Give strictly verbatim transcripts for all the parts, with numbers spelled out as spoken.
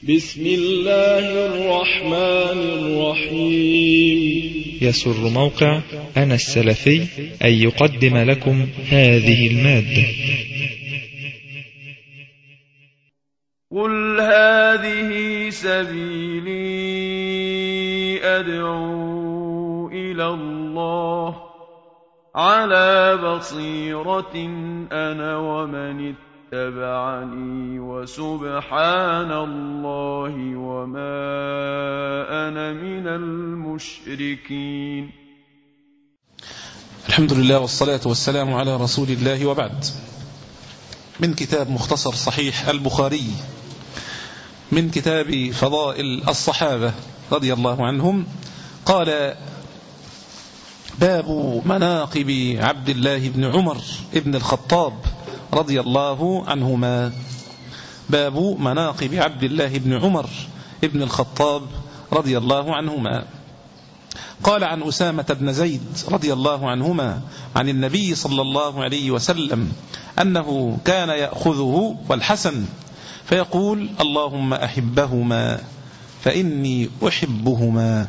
بسم الله الرحمن الرحيم. يسر موقع أنا السلفي أن يقدم لكم هذه المادة. قل هذه سبيلي أدعو إلى الله على بصيرة أنا ومن اتبعني وسبحان الله وما أنا من المشركين. الحمد لله والصلاة والسلام على رسول الله، وبعد. من كتاب مختصر صحيح البخاري من كتاب فضائل الصحابة رضي الله عنهم، قال: باب مناقب عبد الله بن عمر ابن الخطاب رضي الله عنهما. باب مناقب عبد الله بن عمر ابن الخطاب رضي الله عنهما. قال عن أسامة بن زيد رضي الله عنهما عن النبي صلى الله عليه وسلم أنه كان يأخذه والحسن فيقول: اللهم أحبهما فإني أحبهما.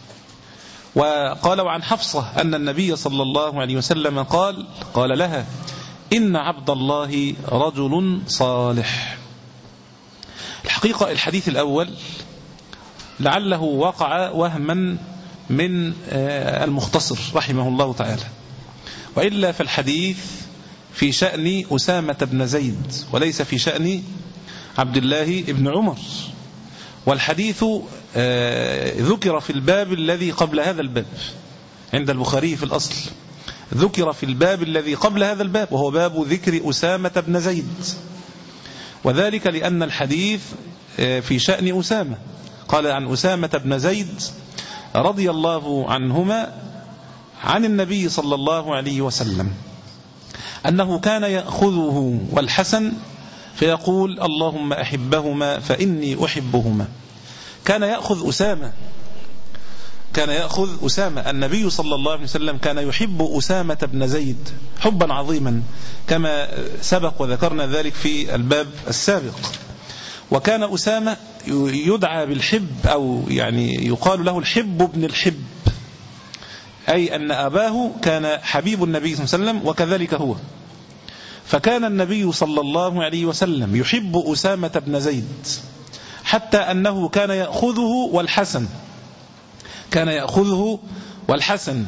وقال عن حفصة أن النبي صلى الله عليه وسلم قال قال لها: إن عبد الله رجل صالح. الحقيقة الحديث الأول لعله وقع وهما من المختصر رحمه الله تعالى، وإلا فالحديث في شأن أسامة بن زيد وليس في شأن عبد الله بن عمر، والحديث ذكر في الباب الذي قبل هذا الباب عند البخاري في الأصل، ذكر في الباب الذي قبل هذا الباب وهو باب ذكر أسامة بن زيد، وذلك لأن الحديث في شأن أسامة. قال عن أسامة بن زيد رضي الله عنهما عن النبي صلى الله عليه وسلم أنه كان يأخذه والحسن فيقول: اللهم أحبهما فإني أحبهما. كان يأخذ أسامة كان يأخذ أسامة النبي صلى الله عليه وسلم كان يحب أسامة بن زيد حبا عظيما كما سبق وذكرنا ذلك في الباب السابق. وكان أسامة يدعى بالحب، أو يعني يقال له الحب ابن الحب، أي أن أباه كان حبيب النبي صلى الله عليه وسلم وكذلك هو. فكان النبي صلى الله عليه وسلم يحب أسامة بن زيد حتى أنه كان يأخذه والحسن كان يأخذه والحسن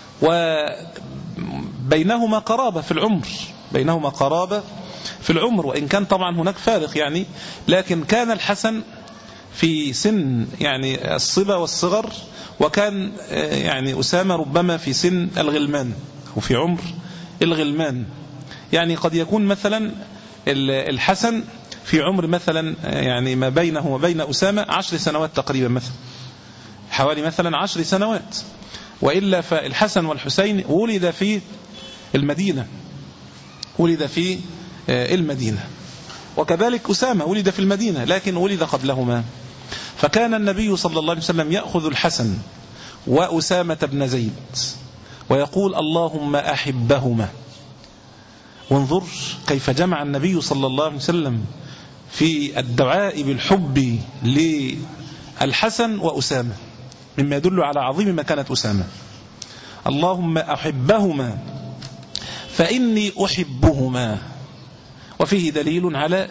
وبينهما قرابة في العمر بينهما قرابة في العمر وإن كان طبعا هناك فارق يعني، لكن كان الحسن في سن يعني الصبا والصغر، وكان يعني أسامة ربما في سن الغلمان وفي عمر الغلمان. يعني قد يكون مثلا الحسن في عمر مثلا يعني ما بينه وبين أسامة عشر سنوات تقريبا، مثلا حوالي مثلا عشر سنوات. وإلا فالحسن والحسين ولد في المدينة ولد في المدينة وكذلك أسامة ولد في المدينة لكن ولد قبلهما. فكان النبي صلى الله عليه وسلم يأخذ الحسن وأسامة بن زيد ويقول: اللهم أحبهما. وانظر كيف جمع النبي صلى الله عليه وسلم في الدعاء بالحب للحسن وأسامة، مما يدل على عظيم مكانة أسامة. اللهم أحبهما فإني أحبهما. وفيه دليل على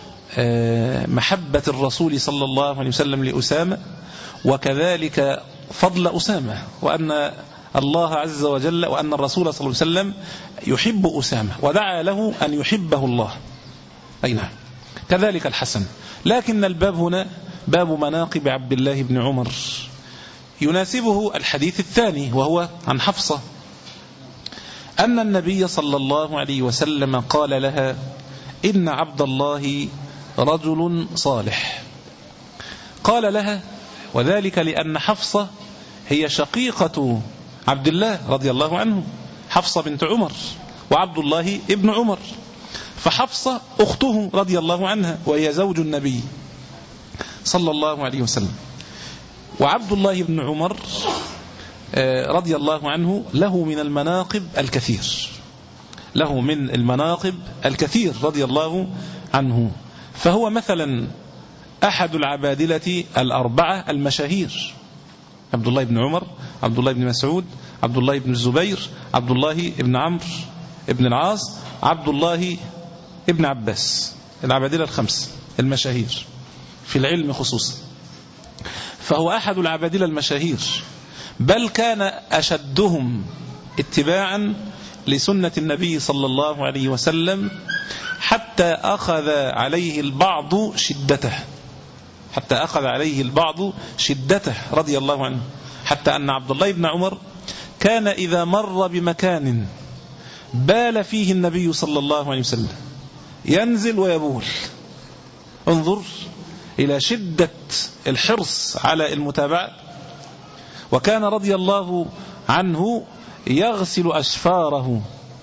محبة الرسول صلى الله عليه وسلم لأسامة، وكذلك فضل أسامة، وأن الله عز وجل وأن الرسول صلى الله عليه وسلم يحب أسامة ودعا له أن يحبه الله. أي نعم، كذلك الحسن. لكن الباب هنا باب مناقب عبد الله بن عمر، يناسبه الحديث الثاني وهو عن حفصة أن النبي صلى الله عليه وسلم قال لها: إن عبد الله رجل صالح. قال لها وذلك لأن حفصة هي شقيقة عبد الله رضي الله عنه، حفصة بنت عمر وعبد الله ابن عمر، فحفصة أخته رضي الله عنها وهي زوج النبي صلى الله عليه وسلم. وعبد الله بن عمر رضي الله عنه له من المناقب الكثير له من المناقب الكثير رضي الله عنه. فهو مثلا أحد العبادلة الأربعة المشاهير: عبد الله بن عمر، عبد الله بن مسعود، عبد الله بن الزبير، عبد الله بن عمرو بن العاص، عبد الله بن عباس. العبادلة الخمس المشاهير في العلم خصوصا. فهو أحد العبادلة المشاهير، بل كان أشدهم اتباعا لسنة النبي صلى الله عليه وسلم، حتى أخذ عليه البعض شدته حتى أخذ عليه البعض شدته رضي الله عنه، حتى أن عبد الله بن عمر كان إذا مر بمكان بال فيه النبي صلى الله عليه وسلم ينزل ويبول. انظر إلى شدة الحرص على المتابعة. وكان رضي الله عنه يغسل أشفاره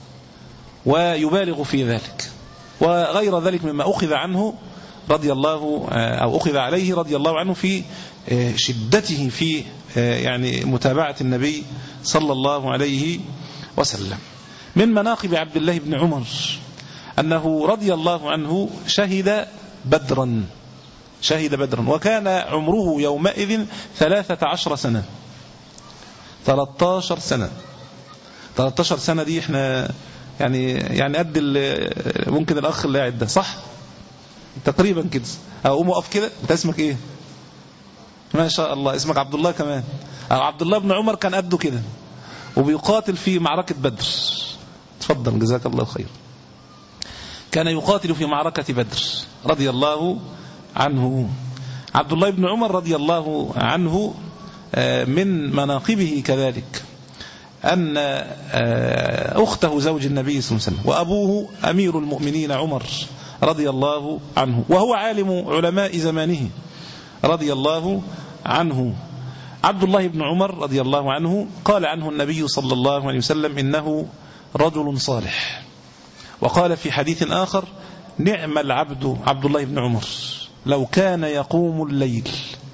ويبالغ في ذلك، وغير ذلك مما أخذ عنه رضي الله أو أخذ عليه رضي الله عنه في شدته في يعني متابعة النبي صلى الله عليه وسلم. من مناقب عبد الله بن عمر أنه رضي الله عنه شهد بدرا شهد بدرا وكان عمره يومئذ ثلاثة عشر سنة ثلاثة عشر سنة ثلاثة عشر سنة دي احنا يعني يعني قد ممكن الأخ اللي قاعد ده، صح تقريبا كده. أقوم أقف كده. أنت اسمك إيه؟ ما شاء الله اسمك عبد الله كمان. عبد الله بن عمر كان قده كده وبيقاتل في معركة بدر. تفضل جزاك الله خير. كان يقاتل في معركة بدر رضي الله عنه. عبد الله بن عمر رضي الله عنه من مناقبه كذلك أن أخته زوج النبي صلى الله عليه وسلم وأبوه أمير المؤمنين عمر رضي الله عنه، وهو عالم علماء زمانه رضي الله عنه. عبد الله بن عمر رضي الله عنه قال عنه النبي صلى الله عليه وسلم إنه رجل صالح. وقال في حديث آخر: نعم العبد عبد الله بن عمر لو كان يقوم الليل.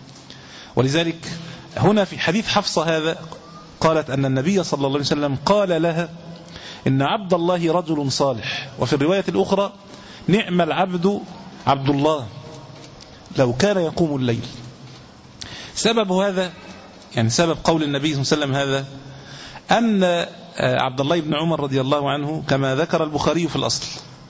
ولذلك هنا في حديث حفصة هذا قالت أن النبي صلى الله عليه وسلم قال لها إن عبد الله رجل صالح. وفي الرواية الأخرى: نعم العبد عبد الله لو كان يقوم الليل. سبب هذا يعني سبب قول النبي صلى الله عليه وسلم هذا أن عبد الله بن عمر رضي الله عنه كما ذكر البخاري في الأصل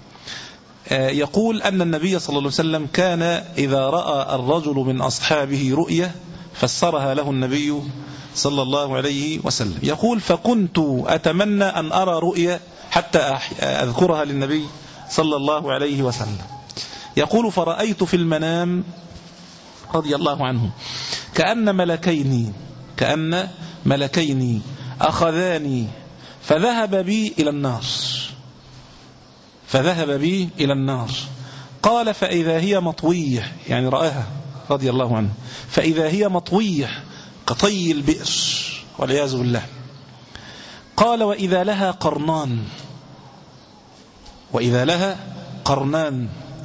يقول أن النبي صلى الله عليه وسلم كان إذا رأى الرجل من أصحابه رؤية فسرها له النبي صلى الله عليه وسلم. يقول: فكنت أتمنى أن أرى رؤية حتى أذكرها للنبي صلى الله عليه وسلم. يقول: فرأيت في المنام رضي الله عنه كأن ملكين كأن ملكين أخذاني فذهب بي إلى النار فذهب بي إلى النار. قال: فإذا هي مطوية، يعني رآها رضي الله عنه، فإذا هي مطوية كطي البئر والعياذ بالله. قال: وإذا لها قرنان وإذا لها قرنان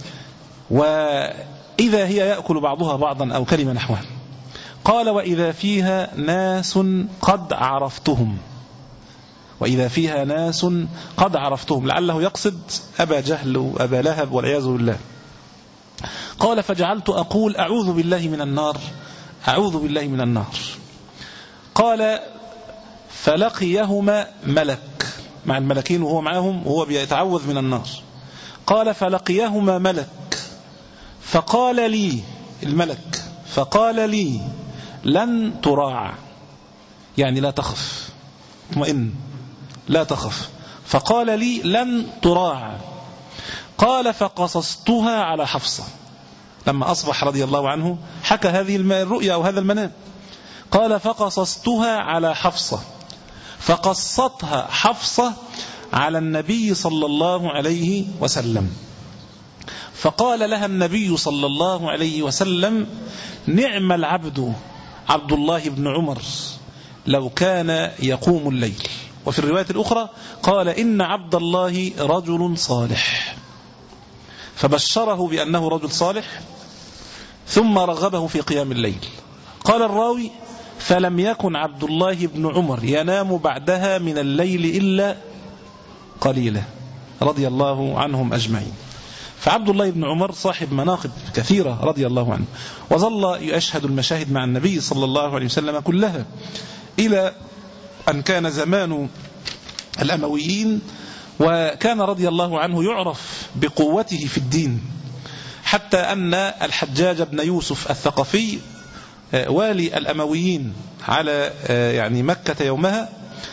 وإذا هي يأكل بعضها بعضا أو كلمة نحوها. قال: وإذا فيها ناس قد عرفتهم وإذا فيها ناس قد عرفتهم، لعله يقصد أبا جهل وأبا لهب والعياذ بالله. قال: فجعلت أقول أعوذ بالله من النار أعوذ بالله من النار. قال: فلقيهما ملك، مع الملكين وهو معهم وهو بيتعوذ من النار. قال: فلقيهما ملك فقال لي الملك فقال لي لن تراع، يعني لا تخف، اطمئن لا تخف. فقال لي لن تراع. قال: فقصصتها على حفصة. لما أصبح رضي الله عنه حكى هذه الرؤيا أو هذا المنام. قال: فقصصتها على حفصة فقصتها حفصة على النبي صلى الله عليه وسلم. فقال لها النبي صلى الله عليه وسلم: نعم العبد عبد الله بن عمر لو كان يقوم الليل. وفي الرواية الأخرى قال: إن عبد الله رجل صالح. فبشره بأنه رجل صالح ثم رغبه في قيام الليل. قال الراوي: فلم يكن عبد الله بن عمر ينام بعدها من الليل إلا قليلا، رضي الله عنهم أجمعين. فعبد الله بن عمر صاحب مناقب كثيرة رضي الله عنه، وظل يشهد المشاهد مع النبي صلى الله عليه وسلم كلها، إلى أن كان زمان الأمويين، وكان رضي الله عنه يعرف بقوته في الدين، حتى أن الحجاج بن يوسف الثقفي والي الأمويين على يعني مكة يومها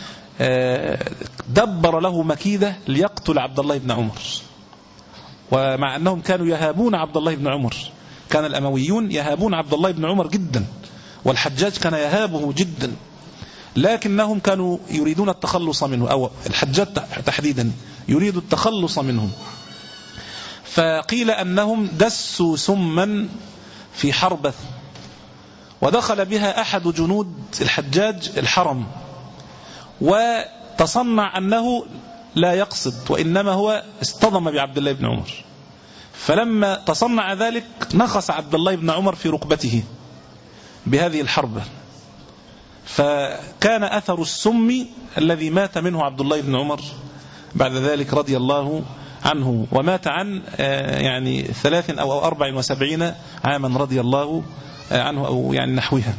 دبر له مكيدة ليقتل عبد الله بن عمر، ومع أنهم كانوا يهابون عبد الله بن عمر، كان الأمويون يهابون عبد الله بن عمر جدا، والحجاج كان يهابه جدا، لكنهم كانوا يريدون التخلص منه، أو الحجاج تحديدا يريد التخلص منهم. فقيل أنهم دسوا سما في حربة، ودخل بها أحد جنود الحجاج الحرم، وتصنع أنه لا يقصد، وإنما هو اصطدم بعبد الله بن عمر. فلما تصنع ذلك نخس عبد الله بن عمر في ركبته بهذه الحربة، فكان أثر السم الذي مات منه عبد الله بن عمر بعد ذلك رضي الله عنه، ومات عن يعني ثلاث أو أربع وسبعين عاما رضي الله عنه، أو يعني نحوها.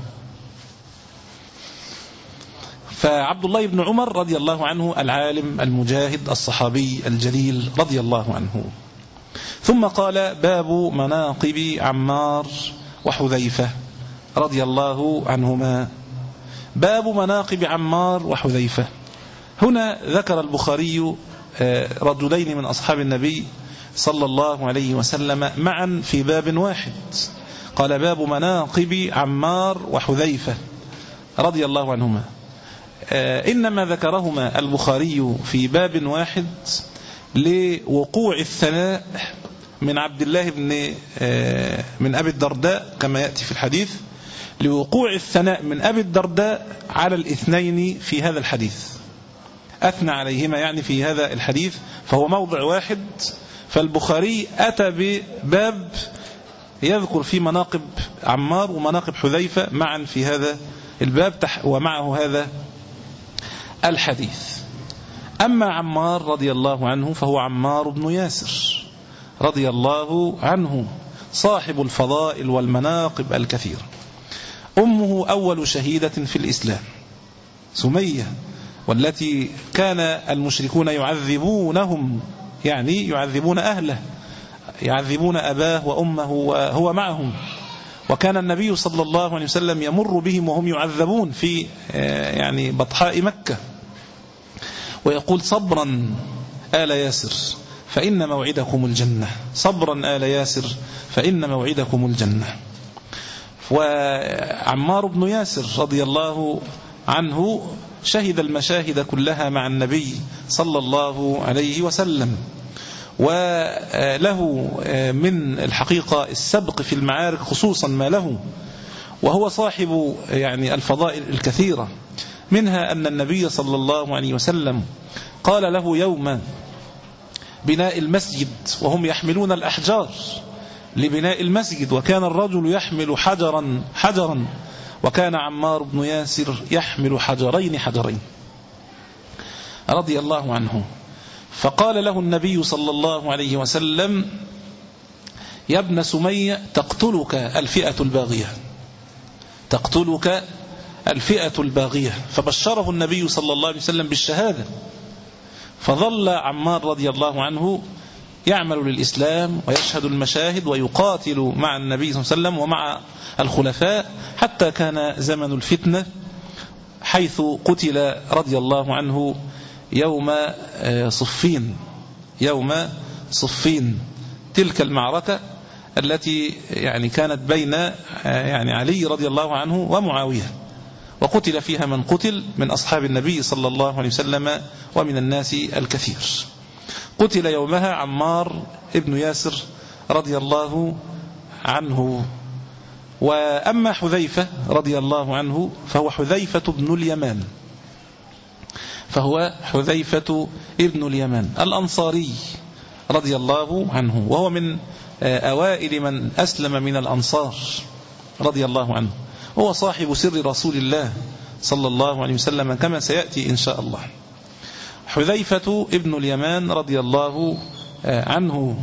فعبد الله بن عمر رضي الله عنه العالم المجاهد الصحابي الجليل رضي الله عنه. ثم قال: باب مناقب عمار وحذيفة رضي الله عنهما. باب مناقب عمار وحذيفة. هنا ذكر البخاري رجلين من أصحاب النبي صلى الله عليه وسلم معا في باب واحد، قال: باب مناقب عمار وحذيفة رضي الله عنهما. إنما ذكرهما البخاري في باب واحد لوقوع الثناء من عبد الله بن من أبي الدرداء، كما يأتي في الحديث، لوقوع الثناء من أبي الدرداء على الاثنين في هذا الحديث، أثنى عليهما يعني في هذا الحديث، فهو موضع واحد. فالبخاري أتى بباب يذكر في مناقب عمار ومناقب حذيفة معا في هذا الباب، ومعه هذا الحديث. أما عمار رضي الله عنه فهو عمار بن ياسر رضي الله عنه، صاحب الفضائل والمناقب الكثيرة. أمه أول شهيدة في الإسلام سمية، والتي كان المشركون يعذبونهم، يعني يعذبون أهله، يعذبون أباه وأمه وهو معهم، وكان النبي صلى الله عليه وسلم يمر بهم وهم يعذبون في يعني بطحاء مكة، ويقول: صبرا آل ياسر فإن موعدكم الجنة، صبرا آل ياسر فإن موعدكم الجنة. وعمار بن ياسر رضي الله عنه شهد المشاهد كلها مع النبي صلى الله عليه وسلم، وله من الحقيقة السبق في المعارك خصوصا ما له، وهو صاحب يعني الفضائل الكثيرة، منها أن النبي صلى الله عليه وسلم قال له يوم بناء المسجد وهم يحملون الأحجار لبناء المسجد، وكان الرجل يحمل حجرا حجرا وكان عمار بن ياسر يحمل حجرين حجرين رضي الله عنه. فقال له النبي صلى الله عليه وسلم: يا ابن سمية تقتلك الفئة الباغية، تقتلك الفئة الباغية. فبشره النبي صلى الله عليه وسلم بالشهادة. فظل عمار رضي الله عنه يعمل للإسلام ويشهد المشاهد ويقاتل مع النبي صلى الله عليه وسلم ومع الخلفاء، حتى كان زمن الفتنة، حيث قتل رضي الله عنه يوم صفين، يوم صفين، تلك المعركة التي يعني كانت بين يعني علي رضي الله عنه ومعاوية، وقتل فيها من قتل من أصحاب النبي صلى الله عليه وسلم ومن الناس الكثير. قتل يومها عمار ابن ياسر رضي الله عنه. وأما حذيفة رضي الله عنه فهو حذيفة بن اليمان، فهو حذيفة ابن اليمان الأنصاري رضي الله عنه، وهو من أوائل من أسلم من الأنصار رضي الله عنه، هو صاحب سر رسول الله صلى الله عليه وسلم كما سيأتي إن شاء الله. حذيفة ابن اليمان رضي الله عنه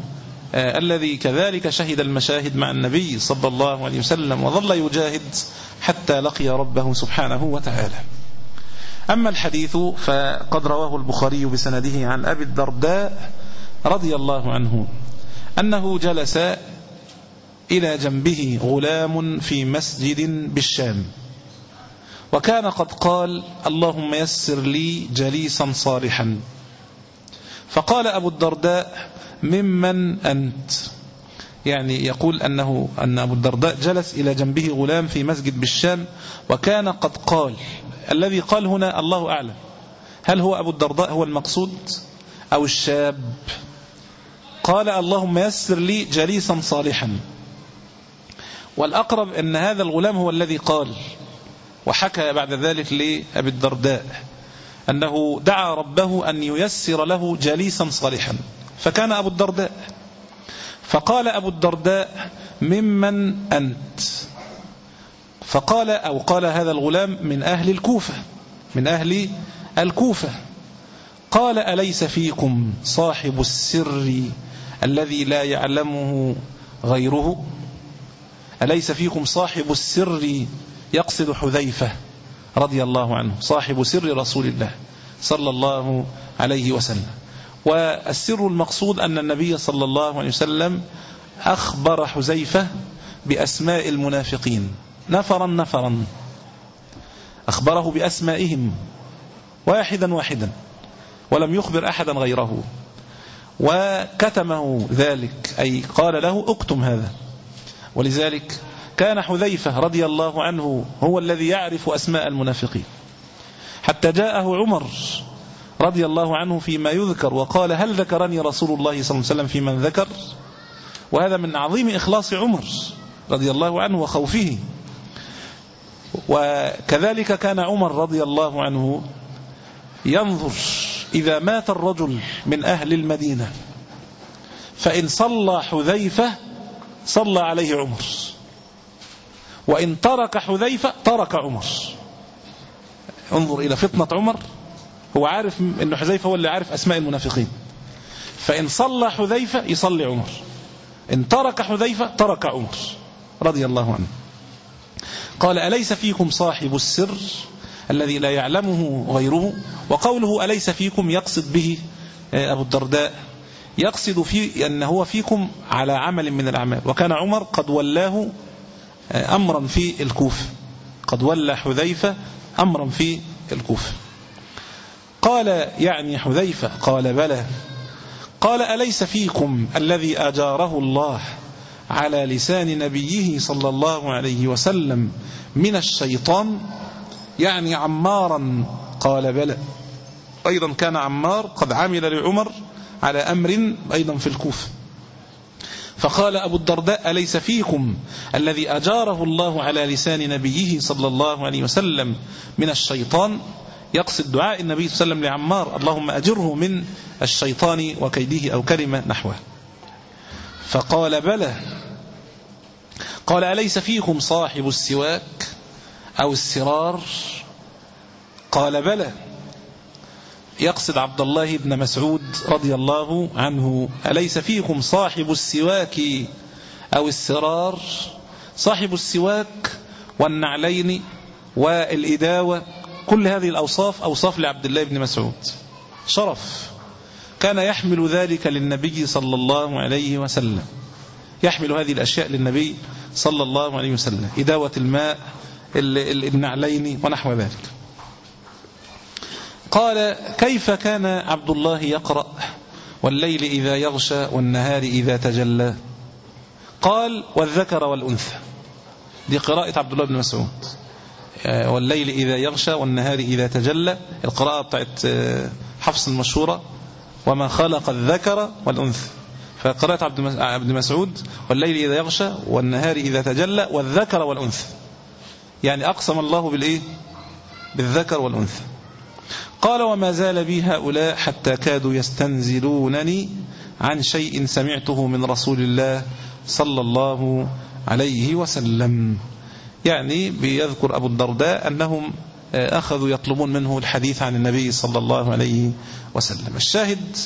آه الذي كذلك شهد المشاهد مع النبي صلى الله عليه وسلم وظل يجاهد حتى لقي ربه سبحانه وتعالى. أما الحديث فقد رواه البخاري بسنده عن أبي الدرداء رضي الله عنه أنه جلس إلى جنبه غلام في مسجد بالشام، وكان قد قال: اللهم يسر لي جليسا صالحا. فقال أبو الدرداء: ممن أنت؟ يعني يقول أنه أن أبو الدرداء جلس إلى جنبه غلام في مسجد بالشام، وكان قد قال. الذي قال هنا الله أعلم، هل هو أبو الدرداء هو المقصود أو الشاب؟ قال: اللهم يسر لي جليسا صالحا. والأقرب أن هذا الغلام هو الذي قال، وحكى بعد ذلك لأبي الدرداء أنه دعا ربه أن ييسر له جليسا صالحا، فكان أبو الدرداء. فقال أبو الدرداء: ممن أنت؟ فقال أو قال هذا الغلام: من أهل الكوفة، من أهل الكوفة. قال: أليس فيكم صاحب السر الذي لا يعلمه غيره؟ أليس فيكم صاحب السر؟ يقصد حذيفة رضي الله عنه، صاحب سر رسول الله صلى الله عليه وسلم. والسر المقصود أن النبي صلى الله عليه وسلم أخبر حذيفة بأسماء المنافقين نفرا نفرا، أخبره بأسمائهم واحدا واحدا، ولم يخبر أحدا غيره، وكتمه ذلك، أي قال له: اكتم هذا. ولذلك كان حذيفة رضي الله عنه هو الذي يعرف أسماء المنافقين، حتى جاءه عمر رضي الله عنه فيما يذكر وقال: هل ذكرني رسول الله صلى الله عليه وسلم في من ذكر؟ وهذا من عظيم إخلاص عمر رضي الله عنه وخوفه. وكذلك كان عمر رضي الله عنه ينظر إذا مات الرجل من أهل المدينة فإن صلى حذيفة صلى عليه عمر، وإن ترك حذيفة ترك عمر. انظر إلى فطنة عمر، هو عارف أن حذيفة هو اللي عارف أسماء المنافقين، فإن صلى حذيفة يصلي عمر، إن ترك حذيفة ترك عمر رضي الله عنه. قال: أليس فيكم صاحب السر الذي لا يعلمه غيره؟ وقوله أليس فيكم يقصد به أبو الدرداء، يقصد في أنه هو فيكم على عمل من الأعمال، وكان عمر قد ولاه أمرا في الكوفة، قد ولى حذيفة أمرا في الكوفة. قال: يعني حذيفة؟ قال: بلى. قال: أليس فيكم الذي أجاره الله على لسان نبيه صلى الله عليه وسلم من الشيطان؟ يعني عمارا. قال: بلى. أيضا كان عمار قد عمل لعمر على أمر أيضا في الكوفة. فقال أبو الدرداء: أليس فيكم الذي أجاره الله على لسان نبيه صلى الله عليه وسلم من الشيطان؟ يقصد دعاء النبي صلى الله عليه وسلم لعمار: اللهم أجره من الشيطان وكيده، أو كلمة نحوه. فقال: بلى. قال: أليس فيكم صاحب السواك أو السرار؟ قال: بلى. يقصد عبد الله بن مسعود رضي الله عنه: أليس فيكم صاحب السواك أو السرار؟ صاحب السواك والنعلين والإداوة، كل هذه الأوصاف أوصاف لعبد الله بن مسعود، شرف، كان يحمل ذلك للنبي صلى الله عليه وسلم، يحمل هذه الأشياء للنبي صلى الله عليه وسلم، إداوة الماء، النعلين ونحو ذلك. قال: كيف كان عبد الله يقرأ والليل إذا يغشى والنهار إذا تجلى؟ قال: والذكر والأنثى. دي قراءة عبد الله بن مسعود، والليل إذا يغشى والنهار إذا تجلى، القراءة بتاعت حفص المشهورة: وما خلق الذكر والأنثى. فقراءة عبد مسعود: والليل إذا يغشى والنهار إذا تجلى والذكر والأنثى، يعني أقسم الله بالإيه؟ بالذكر والأنثى. قال: وما زال بي هؤلاء حتى كادوا يستنزلونني عن شيء سمعته من رسول الله صلى الله عليه وسلم. يعني بيذكر أبو الدرداء أنهم أخذوا يطلبون منه الحديث عن النبي صلى الله عليه وسلم. الشاهد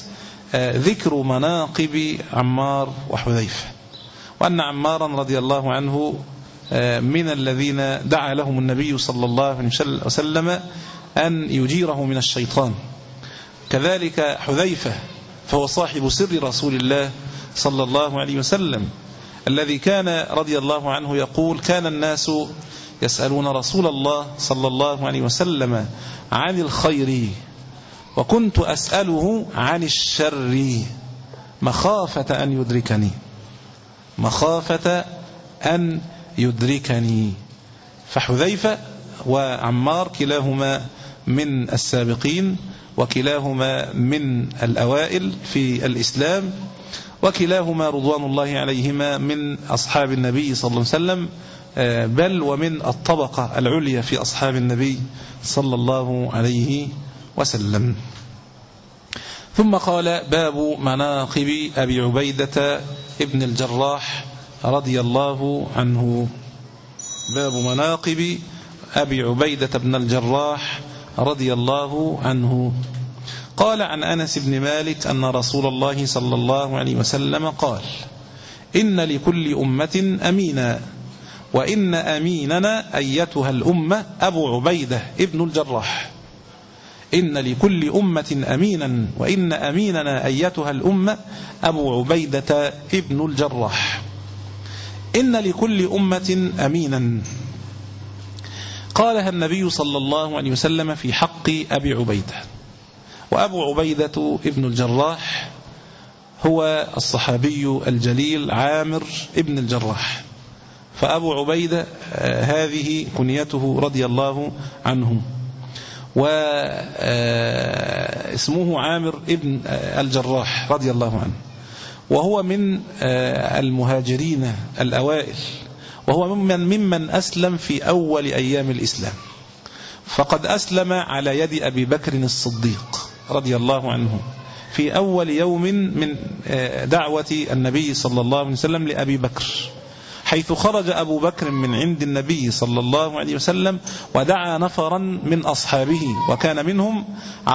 ذكر مناقب عمار وحذيفة، وأن عمارا رضي الله عنه من الذين دعا لهم النبي صلى الله عليه وسلم أن يجيره من الشيطان. كذلك حذيفة فهو صاحب سر رسول الله صلى الله عليه وسلم، الذي كان رضي الله عنه يقول: كان الناس يسألون رسول الله صلى الله عليه وسلم عن الخير، وكنت أسأله عن الشر مخافة أن يدركني مخافة أن يدركني فحذيفة وعمار كلاهما من السابقين، وكلاهما من الأوائل في الإسلام، وكلاهما رضوان الله عليهما من أصحاب النبي صلى الله عليه وسلم، بل ومن الطبقة العليا في أصحاب النبي صلى الله عليه وسلم. ثم قال: باب مناقب أبي عبيدة ابن الجراح رضي الله عنه. باب مناقب أبي عبيدة بن الجراح رضي الله عنه. قال عن أنس بن مالك أن رسول الله صلى الله عليه وسلم قال: إن لكل أمة أمينا، وإن أميننا أيتها الأمة أبو عبيدة ابن الجراح. إن لكل أمة أمينا، وإن أميننا أيتها الأمة أبو عبيدة ابن الجراح. إن لكل أمة أمينا قالها النبي صلى الله عليه وسلم في حق أبي عبيدة. وأبو عبيدة ابن الجراح هو الصحابي الجليل عامر ابن الجراح، فأبو عبيدة هذه كنيته رضي الله عنه، واسمه عامر ابن الجراح رضي الله عنه، وهو من المهاجرين الأوائل، وهو ممن, ممن أسلم في أول أيام الإسلام، فقد أسلم على يد أبي بكر الصديق رضي الله عنه في أول يوم من دعوة النبي صلى الله عليه وسلم لأبي بكر، حيث خرج أبو بكر من عند النبي صلى الله عليه وسلم ودعا نفرا من أصحابه، وكان منهم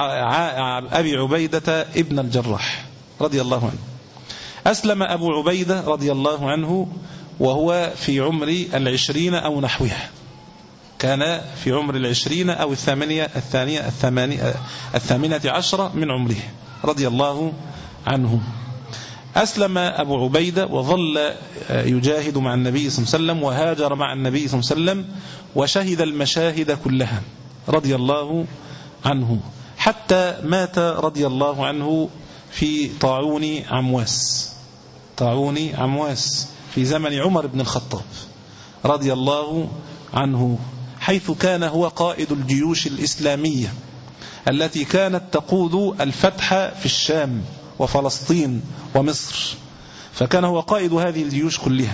أبي عبيدة ابن الجراح رضي الله عنه. أسلم أبو عبيدة رضي الله عنه وهو في عمر العشرين أو نحوها، كان في عمر العشرين أو الثامنية الثانية الثمانية الثامنة عشرة من عمره رضي الله عنه. أسلم أبو عبيدة وظل يجاهد مع النبي صلى الله عليه وسلم، وهاجر مع النبي صلى الله عليه وسلم، وشهد المشاهد كلها رضي الله عنه، حتى مات رضي الله عنه في طاعون عمواس طاعون عمواس في زمن عمر بن الخطاب رضي الله عنه، حيث كان هو قائد الجيوش الإسلامية التي كانت تقود الفتح في الشام وفلسطين ومصر، فكان هو قائد هذه الجيوش كلها.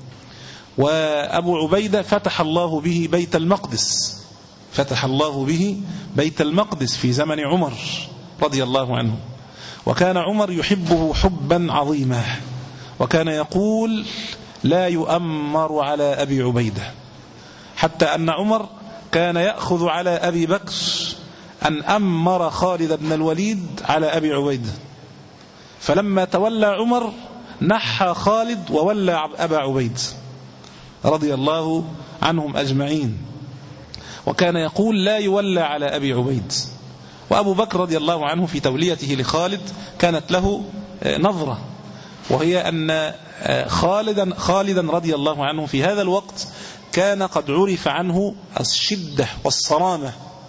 وأبو عبيدة فتح الله به بيت المقدس فتح الله به بيت المقدس في زمن عمر رضي الله عنه، وكان عمر يحبه حبا عظيما، وكان يقول: لا يؤمر على أبي عبيدة، حتى أن عمر كان يأخذ على أبي بكر أن أمر خالد بن الوليد على أبي عبيدة، فلما تولى عمر نحى خالد وولى أبا عبيد رضي الله عنهم أجمعين، وكان يقول: لا يولى على أبي عبيد. وأبو بكر رضي الله عنه في توليته لخالد كانت له نظرة، وهي أن خالدا, خالدا رضي الله عنه في هذا الوقت كان قد عرف عنه الشدة والصرامة،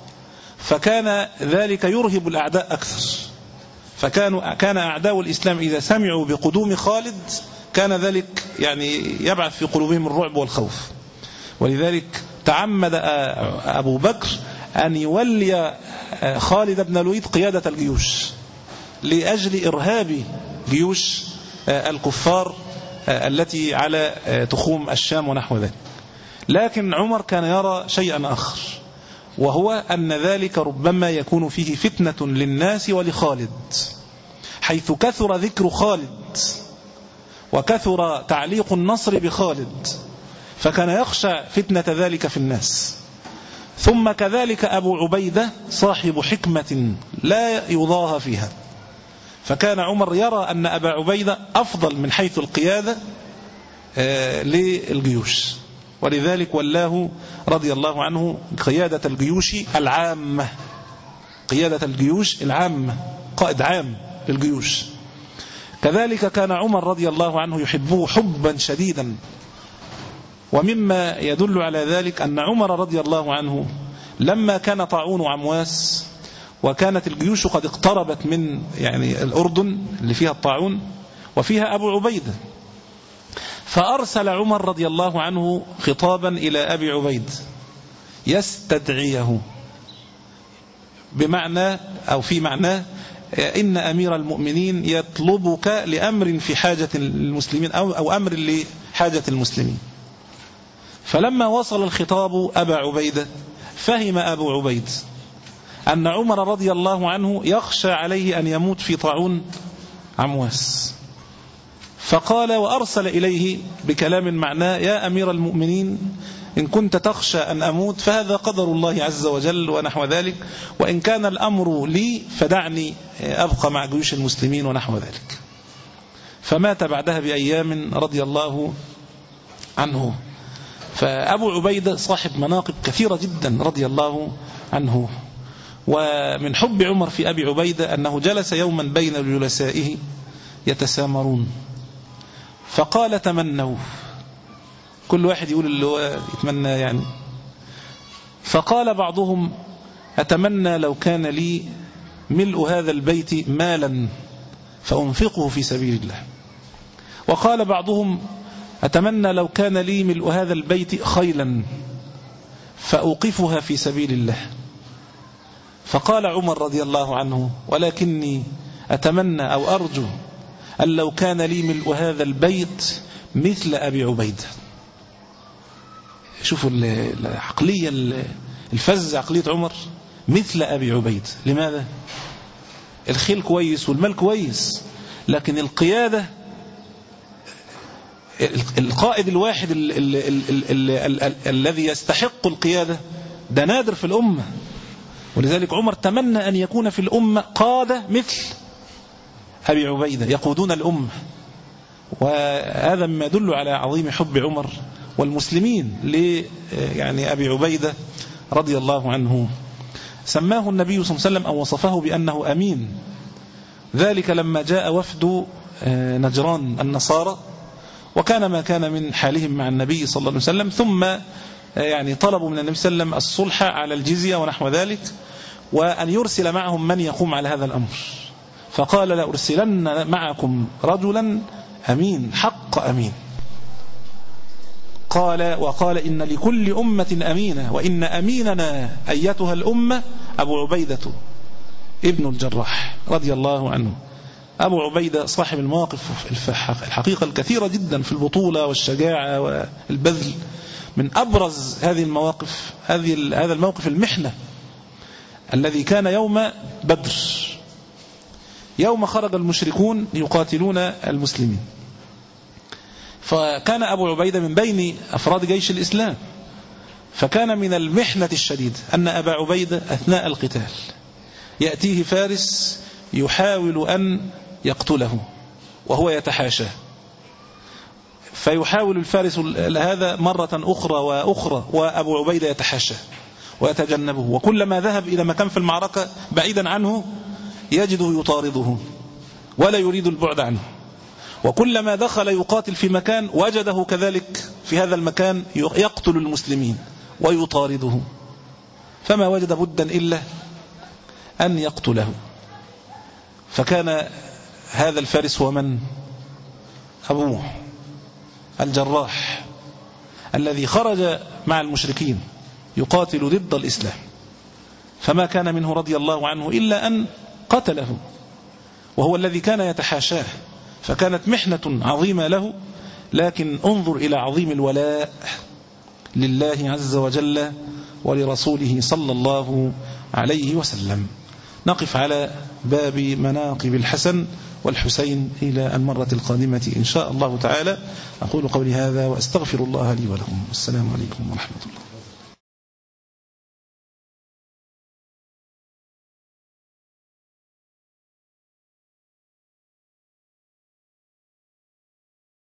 فكان ذلك يرهب الأعداء أكثر، فكانوا كان أعداء الإسلام إذا سمعوا بقدوم خالد كان ذلك يعني يبعث في قلوبهم الرعب والخوف، ولذلك تعمد أبو بكر أن يولي خالد بن الوليد قيادة الجيوش لأجل إرهاب جيوش الكفار التي على تخوم الشام ونحو ذلك. لكن عمر كان يرى شيئا آخر، وهو أن ذلك ربما يكون فيه فتنة للناس ولخالد، حيث كثر ذكر خالد وكثر تعليق النصر بخالد، فكان يخشى فتنة ذلك في الناس. ثم كذلك أبو عبيدة صاحب حكمة لا يضاهى فيها، فكان عمر يرى أن أبا عبيدة أفضل من حيث القيادة للجيوش، ولذلك ولاه رضي الله عنه قيادة الجيوش العامة، قيادة الجيوش العامة، قائد عام للجيوش. كذلك كان عمر رضي الله عنه يحبه حبا شديدا، ومما يدل على ذلك أن عمر رضي الله عنه لما كان طاعون عمواس وكانت الجيوش قد اقتربت من يعني الأردن اللي فيها الطاعون وفيها أبو عبيدة، فأرسل عمر رضي الله عنه خطابا إلى أبي عبيد يستدعيه، بمعنى أو في معناه إن أمير المؤمنين يطلبك لأمر في حاجة المسلمين أو, أو أمر لحاجة المسلمين. فلما وصل الخطاب أبا عبيدة فهم أبو عبيد أن عمر رضي الله عنه يخشى عليه أن يموت في طاعون عمواس، فقال وأرسل إليه بكلام معناه يا أمير المؤمنين إن كنت تخشى أن أموت فهذا قدر الله عز وجل ونحو ذلك، وإن كان الأمر لي فدعني أبقى مع جيوش المسلمين ونحو ذلك. فمات بعدها بأيام رضي الله عنه. فأبو عبيدة صاحب مناقب كثيرة جدا رضي الله عنه. ومن حب عمر في أبي عبيدة أنه جلس يوما بين جلسائه يتسامرون، فقال تمنوا، كل واحد يقول اللي هو يتمنى يعني. فقال بعضهم أتمنى لو كان لي ملء هذا البيت مالا فأنفقه في سبيل الله. وقال بعضهم أتمنى لو كان لي ملء هذا البيت خيلا فأوقفها في سبيل الله. فقال عمر رضي الله عنه ولكني أتمنى أو أرجو أن لو كان لي ملء هذا البيت مثل أبي عبيدة. شوفوا العقلية الفز، عقلية عمر، مثل أبي عبيدة. لماذا؟ الخيل كويس والمال كويس، لكن القيادة، القائد الواحد ال ال ال ال ال ال الذي يستحق القيادة ده نادر في الأمة. ولذلك عمر تمنى أن يكون في الأمة قادة مثل أبي عبيدة يقودون الأمة. وهذا ما يدل على عظيم حب عمر والمسلمين ل يعني أبي عبيدة رضي الله عنه. سماه النبي صلى الله عليه وسلم أو وصفه بأنه أمين، ذلك لما جاء وفد نجران النصارى، وكان ما كان من حالهم مع النبي صلى الله عليه وسلم، ثم يعني طلبوا من النبي صلى الله عليه وسلم الصلح على الجزية ونحو ذلك، وأن يرسل معهم من يقوم على هذا الأمر. فقال لأرسلن معكم رجلا أمين، حق أمين. قال وقال إن لكل أمة أمينة، وإن أميننا أيتها الأمة أبو عبيدة ابن الجراح رضي الله عنه. أبو عبيدة صاحب المواقف الحقيقة الكثيرة جدا في البطولة والشجاعة والبذل. من أبرز هذه المواقف هذه هذا الموقف المحنة الذي كان يوم بدر، يوم خرج المشركون يقاتلون المسلمين. فكان أبو عبيدة من بين أفراد جيش الإسلام، فكان من المحنة الشديدة أن أبا عبيدة أثناء القتال يأتيه فارس يحاول أن يقتله وهو يتحاشاه، فيحاول الفارس هذا مرة أخرى وأخرى وأبو عبيدة يتحاشاه ويتجنبه، وكلما ذهب إلى مكان في المعركة بعيدا عنه يجده يطارده ولا يريد البعد عنه، وكلما دخل يقاتل في مكان وجده كذلك في هذا المكان يقتل المسلمين ويطارده، فما وجد بدا إلا أن يقتله. فكان هذا الفارس هو من؟ أبوه الجراح الذي خرج مع المشركين يقاتل ضد الإسلام، فما كان منه رضي الله عنه إلا أن قتله، وهو الذي كان يتحاشاه. فكانت محنة عظيمة له، لكن انظر إلى عظيم الولاء لله عز وجل ولرسوله صلى الله عليه وسلم. نقف على باب مناقب الحسن والحسين إلى المرة القادمة إن شاء الله تعالى. أقول قولي هذا وأستغفر الله لي ولكم. السلام عليكم ورحمة الله.